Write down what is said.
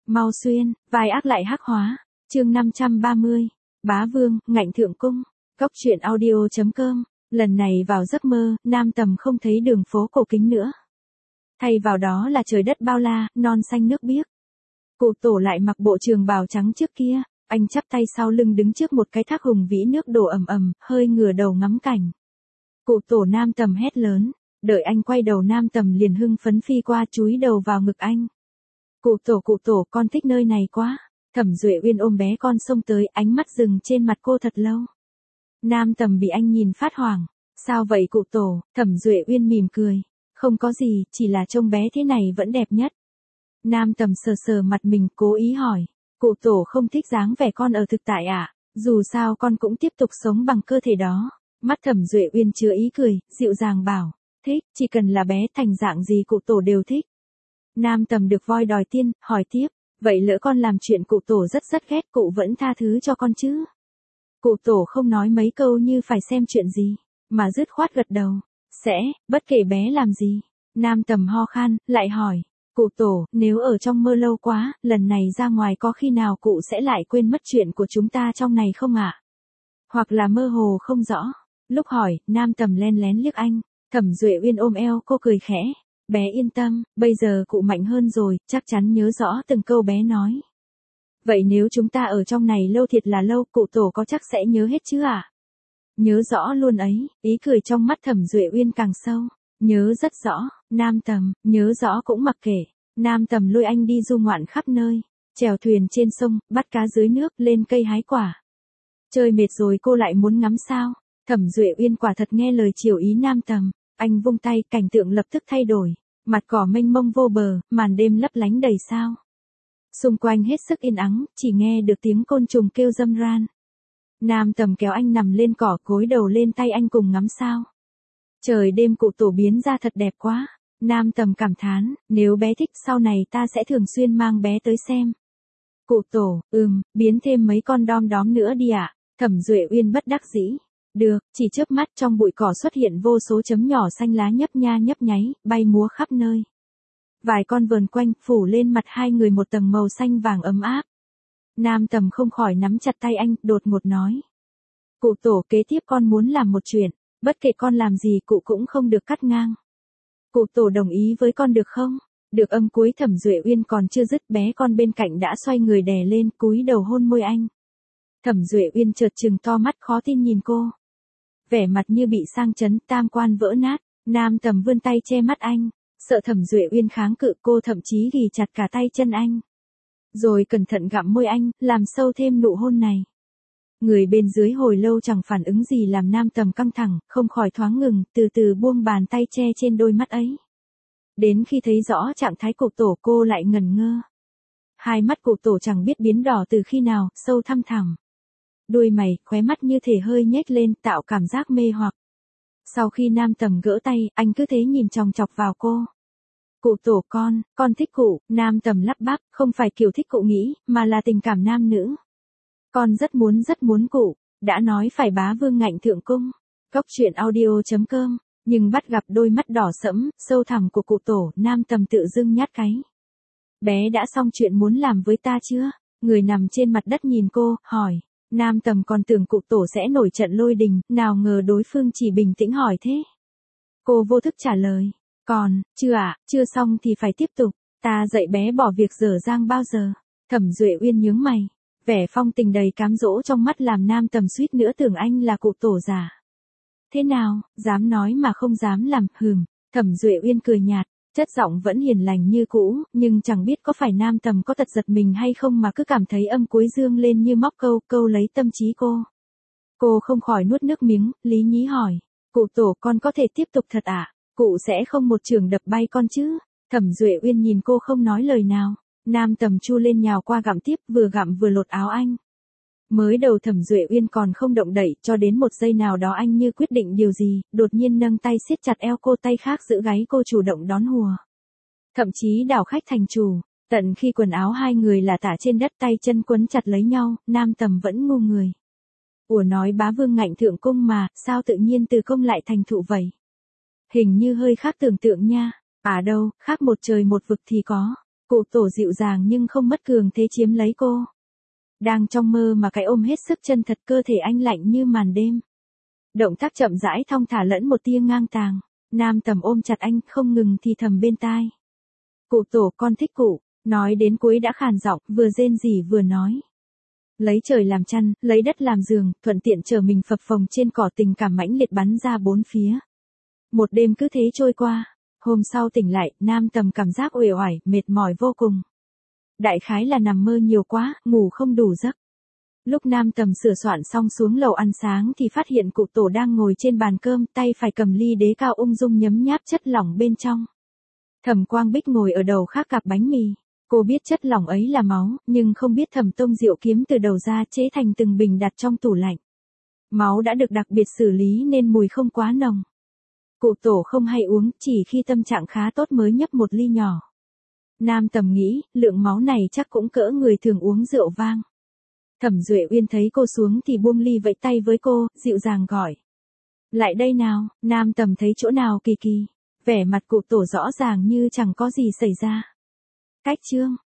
Mau xuyên, vai ác lại hắc hóa. Chương 530. Bá Vương, Ngạnh Thượng Cung. Góc truyện audio.com. Lần này vào giấc mơ, Nam Tầm không thấy đường phố cổ kính nữa. Thay vào đó là trời đất bao la, non xanh nước biếc. Cụ Tổ lại mặc bộ trường bào trắng trước kia, anh chắp tay sau lưng đứng trước một cái thác hùng vĩ nước đổ ầm ầm, hơi ngửa đầu ngắm cảnh. Cụ Tổ Nam Tầm hét lớn, đợi anh quay đầu Nam Tầm liền hưng phấn phi qua chúi đầu vào ngực anh. Cụ Tổ, con thích nơi này quá. Thẩm Duệ Uyên ôm bé con xông tới, ánh mắt dừng trên mặt cô thật lâu. Nam Tầm bị anh nhìn phát hoảng. Sao vậy Cụ Tổ? Thẩm Duệ Uyên mỉm cười. Không có gì, chỉ là trông bé thế này vẫn đẹp nhất. Nam Tầm sờ sờ mặt mình, cố ý hỏi. Cụ Tổ không thích dáng vẻ con ở thực tại à? Dù sao con cũng tiếp tục sống bằng cơ thể đó. Mắt Thẩm Duệ Uyên chứa ý cười, dịu dàng bảo. Thích, chỉ cần là bé thành dạng gì Cụ Tổ đều thích. Nam Tầm được voi đòi tiên, hỏi tiếp. Vậy lỡ con làm chuyện Cụ Tổ rất ghét, cụ vẫn tha thứ cho con chứ? Cụ Tổ không nói mấy câu như phải xem chuyện gì, mà dứt khoát gật đầu. Sẽ, bất kể bé làm gì. Nam Tầm ho khan, lại hỏi. Cụ Tổ, nếu ở trong mơ lâu quá, lần này ra ngoài có khi nào cụ sẽ lại quên mất chuyện của chúng ta trong này không ạ? Hoặc là mơ hồ không rõ. Lúc hỏi, Nam Tầm len lén liếc anh. Thẩm Duệ Uyên ôm eo cô cười khẽ. Bé yên tâm, bây giờ cụ mạnh hơn rồi, chắc chắn nhớ rõ từng câu bé nói. Vậy nếu chúng ta ở trong này lâu thiệt là lâu, Cụ Tổ có chắc sẽ nhớ hết chứ ạ? Nhớ rõ luôn ấy, ý cười trong mắt Thẩm Duệ Uyên càng sâu. Nhớ rất rõ, Nam Tầm, nhớ rõ cũng mặc kệ. Nam Tầm lôi anh đi du ngoạn khắp nơi, chèo thuyền trên sông, bắt cá dưới nước, lên cây hái quả. Chơi mệt rồi cô lại muốn ngắm sao? Thẩm Duệ Uyên quả thật nghe lời chiều ý Nam Tầm. Anh vung tay, cảnh tượng lập tức thay đổi. Mặt cỏ mênh mông vô bờ, màn đêm lấp lánh đầy sao. Xung quanh hết sức yên ắng, chỉ nghe được tiếng côn trùng kêu râm ran. Nam Tầm kéo anh nằm lên cỏ, gối đầu lên tay anh cùng ngắm sao. Trời đêm Cụ Tổ biến ra thật đẹp quá. Nam Tầm cảm thán, nếu bé thích sau này ta sẽ thường xuyên mang bé tới xem. Cụ Tổ, biến thêm mấy con đom đóm nữa đi ạ. Thẩm Duệ Uyên bất đắc dĩ. Được, chỉ chớp mắt trong bụi cỏ xuất hiện vô số chấm nhỏ xanh lá nhấp nháy, bay múa khắp nơi. Vài con vờn quanh, phủ lên mặt hai người một tầng màu xanh vàng ấm áp. Nam Tầm không khỏi nắm chặt tay anh, đột ngột nói. Cụ Tổ, kế tiếp con muốn làm một chuyện, bất kể con làm gì cụ cũng không được cắt ngang. Cụ Tổ đồng ý với con được không? Được. Âm cuối Thẩm Duệ Uyên còn chưa dứt, bé con bên cạnh đã xoay người đè lên, cúi đầu hôn môi anh. Thẩm Duệ Uyên chợt trừng to mắt khó tin nhìn cô. Vẻ mặt như bị sang chấn, tam quan vỡ nát. Nam Tầm vươn tay che mắt anh. Sợ Thẩm Duệ Uyên kháng cự, cô thậm chí ghì chặt cả tay chân anh. Rồi cẩn thận gặm môi anh, làm sâu thêm nụ hôn này. Người bên dưới hồi lâu chẳng phản ứng gì làm Nam Tầm căng thẳng, không khỏi thoáng ngừng, từ từ buông bàn tay che trên đôi mắt ấy. Đến khi thấy rõ trạng thái Cụ Tổ cô lại ngẩn ngơ. Hai mắt Cụ Tổ chẳng biết biến đỏ từ khi nào, sâu thăm thẳm. Đuôi mày, khóe mắt như thể hơi nhếch lên, tạo cảm giác mê hoặc. Sau khi Nam Tầm gỡ tay, anh cứ thế nhìn chòng chọc vào cô. Cụ Tổ con thích cụ. Nam Tầm lắp bắp, không phải kiểu thích cụ nghĩ, mà là tình cảm nam nữ. Con rất muốn cụ. Đã nói phải bá vương ngạnh thượng cung. Góc truyện audio.com. Nhưng bắt gặp đôi mắt đỏ sẫm, sâu thẳm của Cụ Tổ, Nam Tầm tự dưng nhát cái. Bé đã xong chuyện muốn làm với ta chưa? Người nằm trên mặt đất nhìn cô, hỏi. Nam Tầm còn tưởng Cụ Tổ sẽ nổi trận lôi đình, nào ngờ đối phương chỉ bình tĩnh hỏi thế. Cô vô thức trả lời. Còn, chưa ạ, chưa xong thì phải tiếp tục. Ta dạy bé bỏ việc dở dang bao giờ? Thẩm Duệ Uyên nhướng mày. Vẻ phong tình đầy cám dỗ trong mắt làm Nam Tầm suýt nữa tưởng anh là Cụ Tổ giả. Thế nào, dám nói mà không dám làm, Thẩm Duệ Uyên cười nhạt. Chất giọng vẫn hiền lành như cũ, nhưng chẳng biết có phải Nam Tầm có tật giật mình hay không mà cứ cảm thấy âm cuối dương lên như móc câu lấy tâm trí cô. Cô không khỏi nuốt nước miếng, lý nhí hỏi. Cụ Tổ con có thể tiếp tục thật ạ? Cụ sẽ không một chưởng đập bay con chứ? Thẩm Duệ Uyên nhìn cô không nói lời nào. Nam Tầm chu lên nhào qua gặm tiếp, vừa gặm vừa lột áo anh. Mới đầu Thẩm Duệ Uyên còn không động đậy, cho đến một giây nào đó anh như quyết định điều gì, đột nhiên nâng tay siết chặt eo cô, tay khác giữ gáy cô chủ động đón hùa. Thậm chí đảo khách thành chủ, tận khi quần áo hai người là tả trên đất, tay chân quấn chặt lấy nhau, Nam Tầm vẫn ngu người. Ủa nói bá vương ngạnh thượng cung mà, sao tự nhiên từ công lại thành thụ vậy? Hình như hơi khác tưởng tượng nha. À đâu, khác một trời một vực thì có. Cụ Tổ dịu dàng nhưng không mất cường thế chiếm lấy cô. Đang trong mơ mà cái ôm hết sức chân thật, cơ thể anh lạnh như màn đêm. Động tác chậm rãi thong thả lẫn một tia ngang tàng. Nam Tầm ôm chặt anh không ngừng thì thầm bên tai. Cụ Tổ, con thích cụ. Nói đến cuối đã khàn giọng, vừa rên rỉ vừa nói. Lấy trời làm chăn, lấy đất làm giường, thuận tiện chờ mình phập phồng trên cỏ, tình cảm mãnh liệt bắn ra bốn phía. Một đêm cứ thế trôi qua. Hôm sau tỉnh lại, Nam Tầm cảm giác uể oải, mệt mỏi vô cùng. Đại khái là nằm mơ nhiều quá, ngủ không đủ giấc. Lúc Nam Tầm sửa soạn xong xuống lầu ăn sáng thì phát hiện cụ Tổ đang ngồi trên bàn cơm, tay phải cầm ly đế cao ung dung nhấm nháp chất lỏng bên trong. Thẩm Quang Bích ngồi ở đầu khác cặp bánh mì. Cô biết chất lỏng ấy là máu, nhưng không biết Thẩm Tông Diệu kiếm từ đầu ra chế thành từng bình đặt trong tủ lạnh. Máu đã được đặc biệt xử lý nên mùi không quá nồng. Cụ Tổ không hay uống, chỉ khi tâm trạng khá tốt mới nhấp một ly nhỏ. Nam Tầm nghĩ, lượng máu này chắc cũng cỡ người thường uống rượu vang. Thẩm Duệ Uyên thấy cô xuống thì buông ly vẫy tay với cô, dịu dàng gọi. Lại đây nào. Nam Tầm thấy chỗ nào kỳ kỳ. Vẻ mặt cụ Tổ rõ ràng như chẳng có gì xảy ra. Cách chương.